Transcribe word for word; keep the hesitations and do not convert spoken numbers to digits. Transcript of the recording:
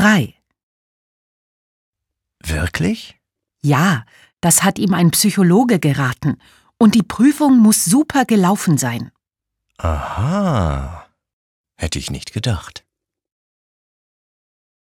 frei. Wirklich? Ja, das hat ihm ein Psychologe geraten. Und die Prüfung muss super gelaufen sein. Aha. Hätte ich nicht gedacht.